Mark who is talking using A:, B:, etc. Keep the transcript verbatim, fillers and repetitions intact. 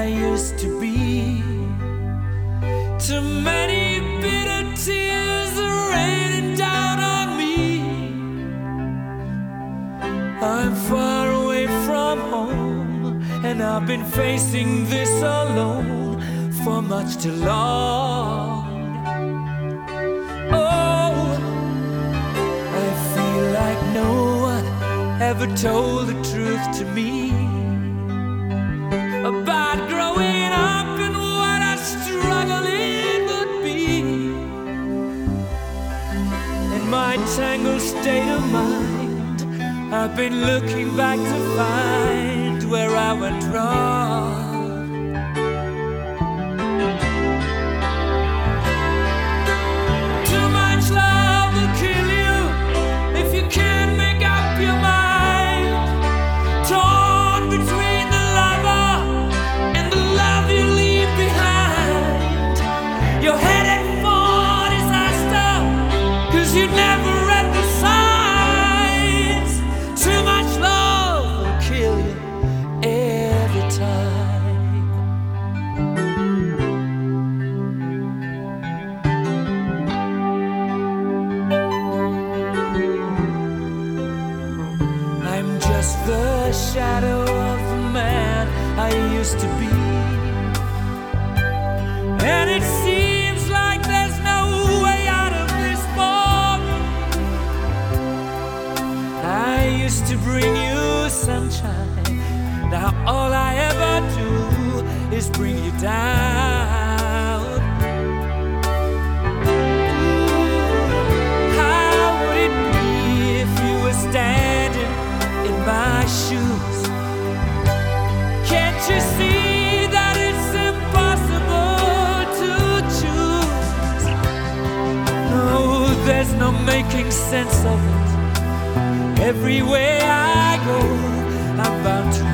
A: used to be. Too many bitter tears are raining down on me. I'm far away from home, and I've been facing this alone for much too long. Oh, I feel like no one ever told the truth to me about growing up and what a struggle it would be. In my tangled state of mind, I've been looking back to find where I went wrong. Too much love will kill you if you can't make up your mind. Torn between the lover and the love you leave behind. You're headed for disaster, 'cause you never read the signs. Too much love will kill you every time. I'm just the shadow of the man I used to be, and it seems like there's no way out of this for me. I used to bring you sunshine, now all I ever do is bring you down. How would it be if you were standing in my shoes? Can't you see that it's impossible to choose? No, there's no making sense of it. Everywhere I go, I'm bound to